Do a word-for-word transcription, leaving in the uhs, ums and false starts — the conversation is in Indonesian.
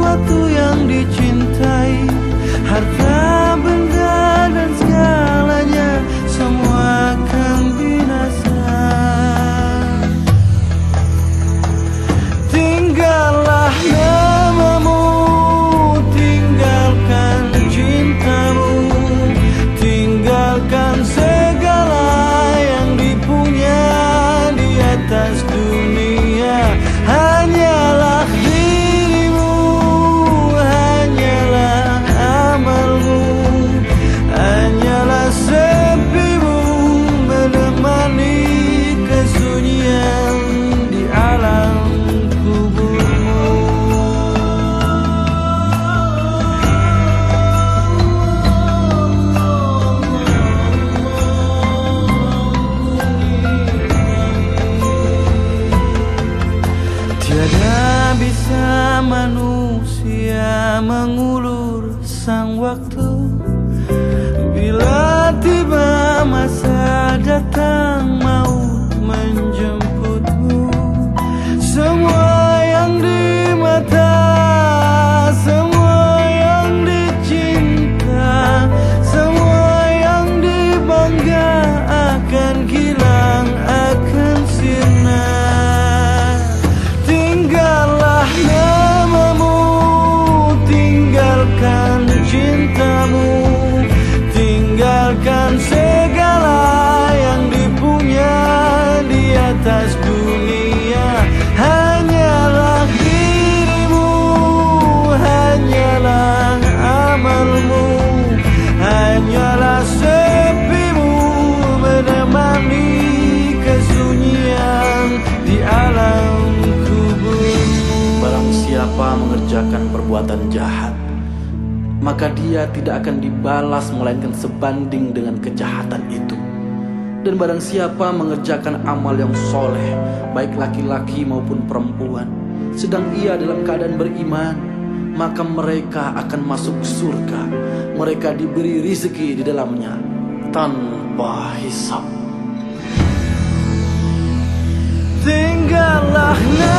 sesuatu yang dicintai, harta benda dan segalanya semua akan binasa. Tinggallah namamu, tinggalkan cintamu, tinggalkan segala yang dipunya di atas dunia. Hanyalah dirimu, hanyalah amalmu, hanyalah sepimu menemani kesunyian di alam kuburmu. Tiada bisa manusia mengulur sang waktu. Bila tiba masa datang maut menjemputmu, semua yang di mata, semua yang dicinta, semua yang dibangga akan hilang, akan sirna. Tinggallah namamu, tinggalkan cintamu, tinggalkan segala yang dipunya di atas dunia. Hanyalah dirimu, hanyalah amalmu, hanyalah sepimu menemani kesunyian di alam kuburmu. Barang siapa mengerjakan perbuatan jahat, maka dia tidak akan dibalas melainkan sebanding dengan kejahatan itu. Dan barang siapa mengerjakan amal yang soleh, baik laki-laki maupun perempuan, sedang ia dalam keadaan beriman, maka mereka akan masuk surga. Mereka diberi rizki di dalamnya tanpa hisab. Tinggallah